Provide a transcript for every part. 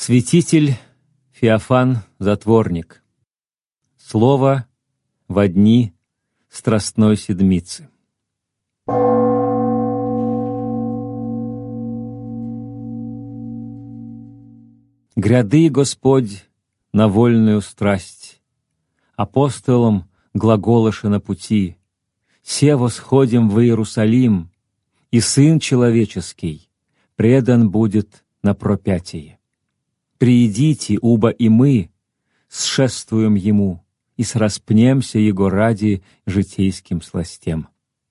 Святитель Феофан Затворник. Слово во дни Страстной Седмицы. Гряды, Господь, на вольную страсть, апостолам глаголоша на пути, се восходим в Иерусалим, и Сын Человеческий предан будет на пропятие. Приидите, убо и мы сшествуем Ему, и сраспнемся Его ради житейским сластям.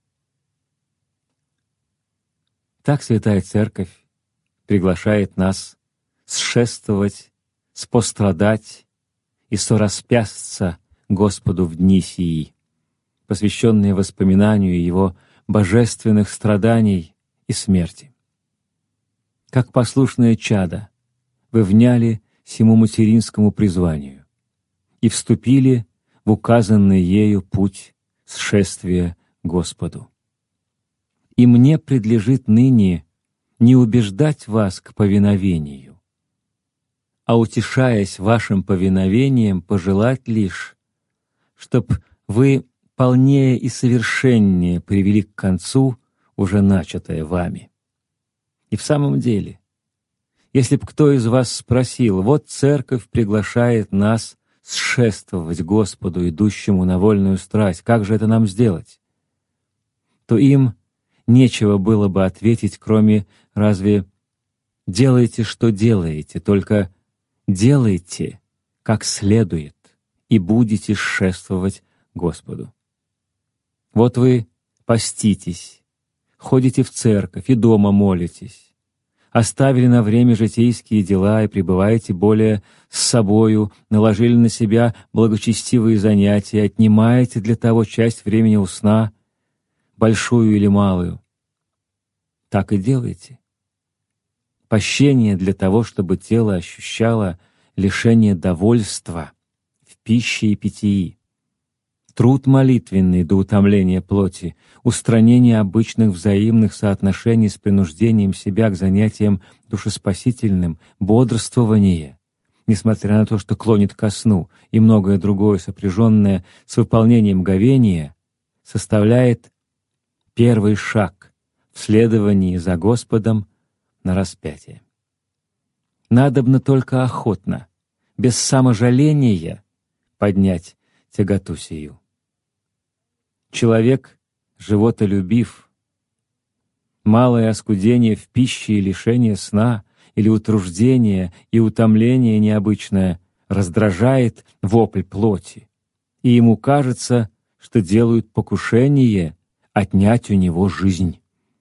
Так Святая Церковь приглашает нас сшествовать, спострадать и сораспясться Господу в дни сии, посвященные воспоминанию Его божественных страданий и смерти. Как послушное чадо, вы вняли сему материнскому призванию и вступили в указанный ею путь сшествия Господу. И мне предлежит ныне не убеждать вас к повиновению, а, утешаясь вашим повиновением, пожелать лишь, чтоб вы полнее и совершеннее привели к концу уже начатое вами. И в самом деле, если б кто из вас спросил: вот Церковь приглашает нас сшествовать Господу, идущему на вольную страсть, как же это нам сделать? То им нечего было бы ответить, кроме разве «делайте, что делаете, только делайте, как следует, и будете шествовать Господу». Вот вы поститесь, ходите в церковь и дома молитесь, оставили на время житейские дела и пребываете более с собою, наложили на себя благочестивые занятия, отнимаете для того часть времени у сна, большую или малую. Так и делайте. Пощение для того, чтобы тело ощущало лишение довольства в пище и питьи, труд молитвенный до утомления плоти, устранение обычных взаимных соотношений с принуждением себя к занятиям душеспасительным, бодрствование, несмотря на то, что клонит ко сну, и многое другое, сопряженное с выполнением говения, составляет первый шаг в следовании за Господом на распятие. Надобно только охотно, без саможаления поднять тяготу сию. Человек, животолюбив, малое оскудение в пище и лишение сна, или утруждение и утомление необычное раздражает вопль плоти, и ему кажется, что делают покушение отнять у него жизнь.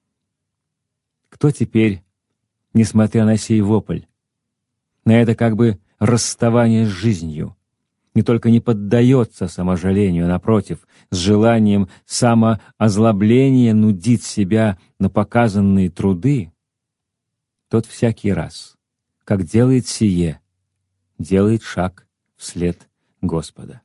Кто теперь, несмотря на сей вопль, на это как бы расставание с жизнью, не только не поддается саможалению, а напротив, с желанием самоозлобления нудит себя на показанные труды, тот всякий раз, как делает сие, делает шаг вслед Господа.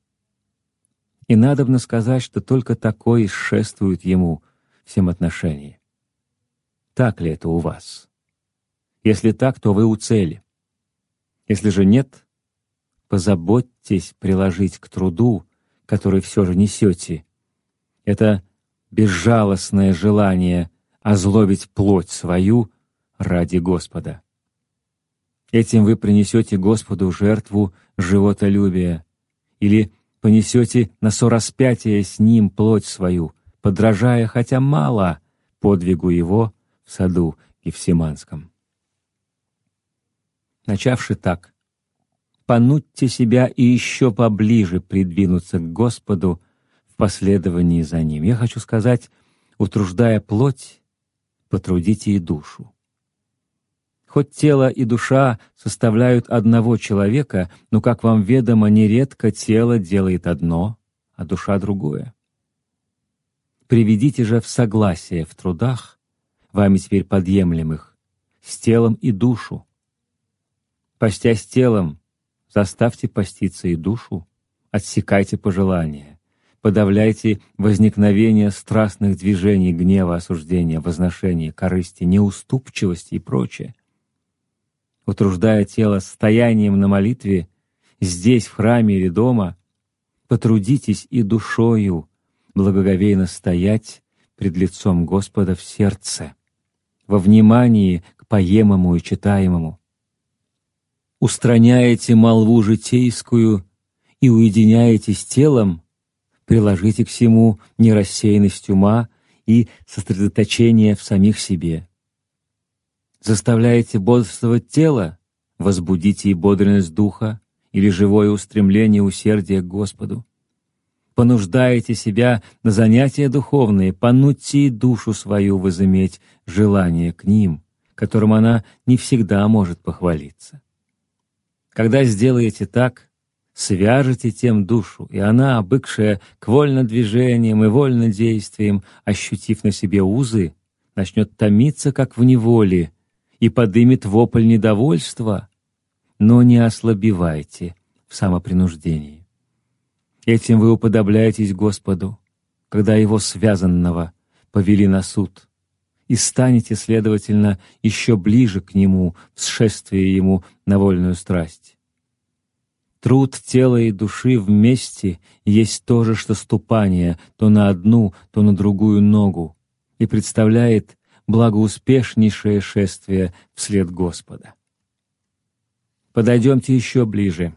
И надобно сказать, что только такой шествует Ему всем отношениям. Так ли это у вас? Если так, то вы у цели. Если же нет, позаботьтесь приложить к труду, который все же несете, это безжалостное желание озлобить плоть свою ради Господа. Этим вы принесете Господу жертву животолюбия или понесете на сораспятие с Ним плоть свою, подражая хотя мало подвигу Его в саду Гефсиманском. Начавши так, понудьте себя и еще поближе придвинуться к Господу в последовании за Ним. Я хочу сказать, утруждая плоть, потрудите и душу. Хоть тело и душа составляют одного человека, но, как вам ведомо, нередко тело делает одно, а душа другое. Приведите же в согласие в трудах, вами теперь подъемлемых, с телом и душу. Постясь телом, заставьте поститься и душу, отсекайте пожелания, подавляйте возникновение страстных движений, гнева, осуждения, возношения, корысти, неуступчивости и прочее. утруждая тело стоянием на молитве, здесь, в храме или дома, потрудитесь и душою благоговейно стоять пред лицом Господа в сердце, во внимании к поемому и читаемому. Устраняете молву житейскую и уединяетесь телом, приложите к сему нерассеянность ума и сосредоточение в самих себе. Заставляете бодрствовать тело, возбудите и бодренность духа или живое устремление усердия к Господу. Понуждаете себя на занятия духовные, понудьте и душу свою возыметь желание к ним, которым она не всегда может похвалиться. Когда сделаете так, свяжете тем душу, и она, обыкшая к вольнодвижениям и вольнодействиям, ощутив на себе узы, начнет томиться, как в неволе, и подымет вопль недовольства, но не ослабевайте в самопринуждении. Этим вы уподобляетесь Господу, когда Его связанного повели на суд, и станете, следовательно, еще ближе к Нему в сшествии Ему на вольную страсть. Труд тела и души вместе есть то же, что ступание то на одну, то на другую ногу, и представляет благоуспешнейшее шествие вслед Господа. Подойдемте еще ближе.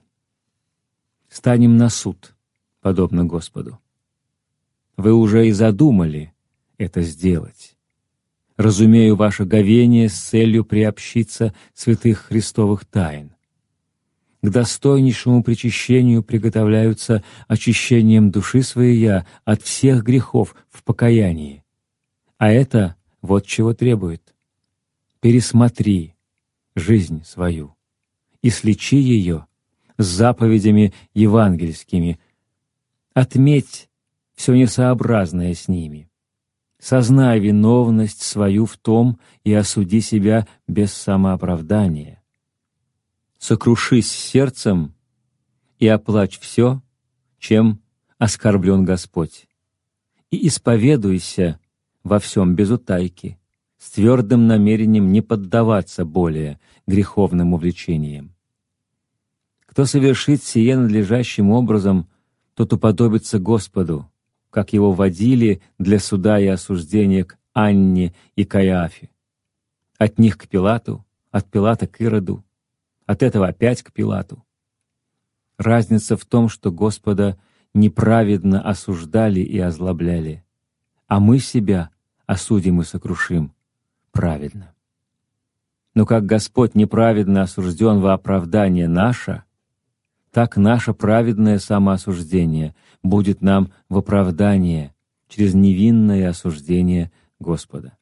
Станем на суд, подобно Господу. Вы уже и задумали это сделать. Разумею ваше говение с целью приобщиться святых Христовых тайн. К достойнейшему причащению приготовляются очищением души своей от всех грехов в покаянии. А это вот чего требует. Пересмотри жизнь свою и сличи ее с заповедями евангельскими. Отметь все несообразное с ними. Сознай виновность свою в том и осуди себя без самооправдания. Сокрушись сердцем и оплачь все, чем оскорблен Господь, и исповедуйся во всем без утайки, с твердым намерением не поддаваться более греховным увлечениям. Кто совершит сие надлежащим образом, тот уподобится Господу, как его водили для суда и осуждения к Анне и Каиафе. От них к Пилату, от Пилата к Ироду, от этого опять к Пилату. Разница в том, что Господа неправедно осуждали и озлобляли, а мы себя осудим и сокрушим праведно. Но как Господь неправедно осужден во оправдание наше, так наше праведное самоосуждение будет нам в оправдание через невинное осуждение Господа.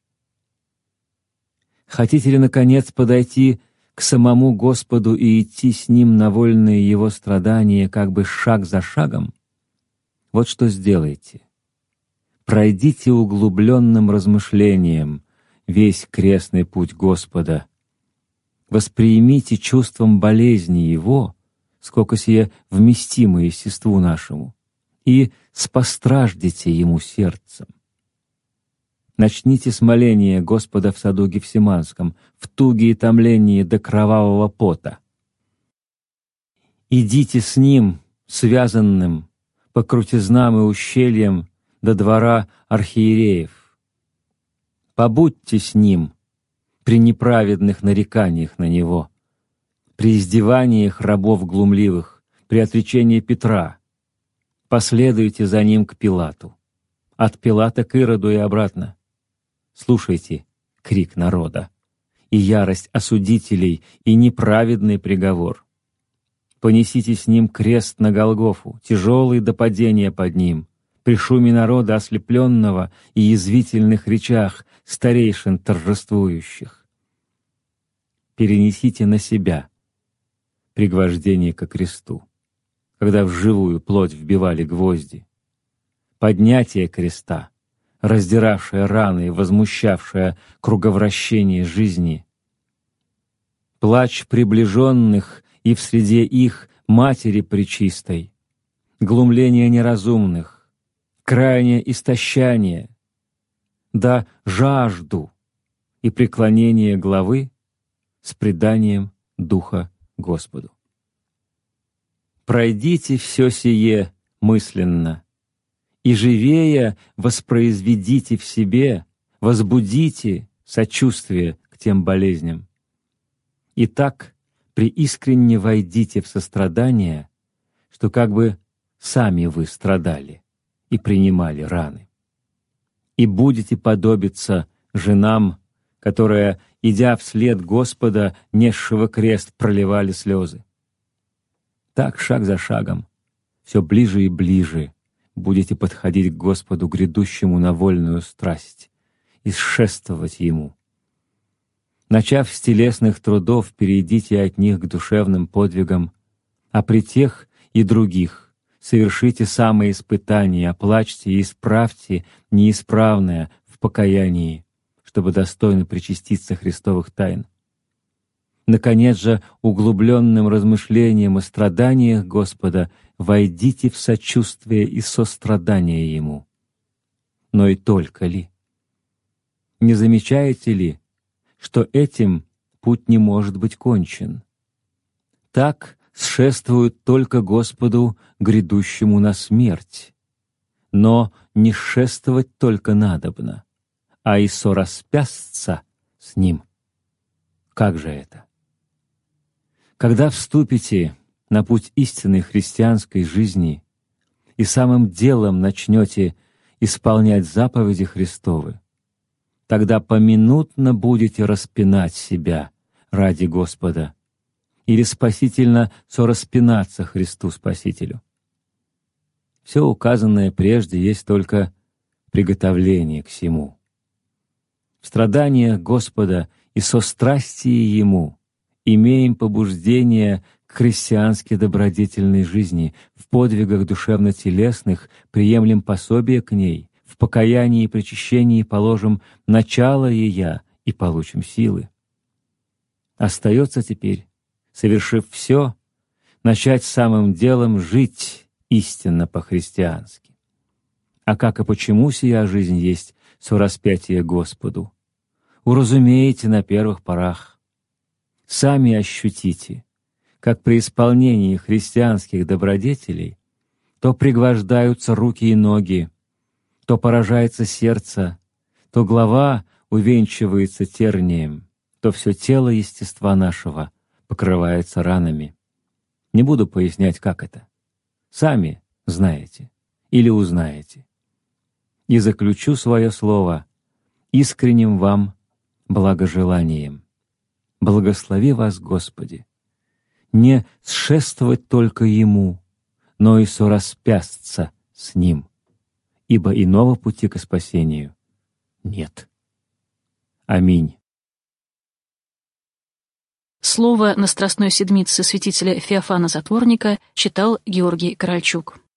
Хотите ли, наконец, подойти к самому Господу и идти с Ним на вольные Его страдания как бы шаг за шагом? Вот что сделайте. Пройдите углубленным размышлением весь крестный путь Господа. Восприимите чувством болезни Его, сколько сие вместимо естеству нашему, и спостраждите Ему сердцем. Начните с моления Господа в саду Гефсиманском, в туге и томлении до кровавого пота. Идите с Ним, связанным, по крутизнам и ущельям до двора архиереев. Побудьте с Ним при неправедных нареканиях на Него, при издеваниях рабов глумливых, при отречении Петра. Последуйте за Ним к Пилату, от Пилата к Ироду и обратно. Слушайте крик народа, и ярость осудителей, и неправедный приговор. Понесите с Ним крест на Голгофу, тяжелый до падения под Ним, при шуме народа ослепленного и язвительных речах старейшин торжествующих. Перенесите на себя пригвождение ко кресту, когда в живую плоть вбивали гвозди, поднятие креста, раздиравшее раны и возмущавшее круговращение жизни, плач приближенных и в среде их Матери Пречистой, глумление неразумных, крайнее истощание, да жажду и преклонение главы с преданием Духа Господу. Пройдите все сие мысленно, и живее воспроизведите в себе, возбудите сочувствие к тем болезням. Итак, преискренне войдите в сострадание, что как бы сами вы страдали и принимали раны. И будете подобиться женам, которые, идя вслед Господа, несшего крест, проливали слезы. Так, шаг за шагом, все ближе и ближе будете подходить к Господу, грядущему на вольную страсть, и шествовать Ему. Начав с телесных трудов, перейдите от них к душевным подвигам, а при тех и других совершите самые испытания, оплачьте и исправьте неисправное в покаянии, чтобы достойно причаститься Христовых тайн. Наконец же, углубленным размышлением о страданиях Господа войдите в сочувствие и сострадание Ему. Но и только ли? Не замечаете ли, что этим путь не может быть кончен? Так сшествуют только Господу, грядущему на смерть. Но не шествовать только надобно, а и сораспясться с Ним. Как же это? Когда вступите на путь истинной христианской жизни и самым делом начнете исполнять заповеди Христовы, тогда поминутно будете распинать себя ради Господа или спасительно сораспинаться Христу Спасителю. Все указанное прежде есть только приготовление к сему. В страданиях Господа и сострастии Ему имеем побуждение к христиански добродетельной жизни, в подвигах душевно-телесных приемлем пособие к ней, в покаянии и причащении положим начало ея и получим силы. Остается теперь, совершив все, начать самым делом жить истинно по-христиански. А как и почему сия жизнь есть сораспятие Господу, уразумеете на первых порах. Сами ощутите, как при исполнении христианских добродетелей то пригвождаются руки и ноги, то поражается сердце, то голова увенчивается тернием, то все тело естества нашего покрывается ранами. Не буду пояснять, как это. Сами знаете или узнаете. И заключу свое слово искренним вам благожеланием. Благослови вас, Господи, не сшествовать только Ему, но и сораспясться с Ним, ибо иного пути к спасению нет. Аминь. Слово на Страстной Седмице святителя Феофана Затворника читал Георгий Корольчук.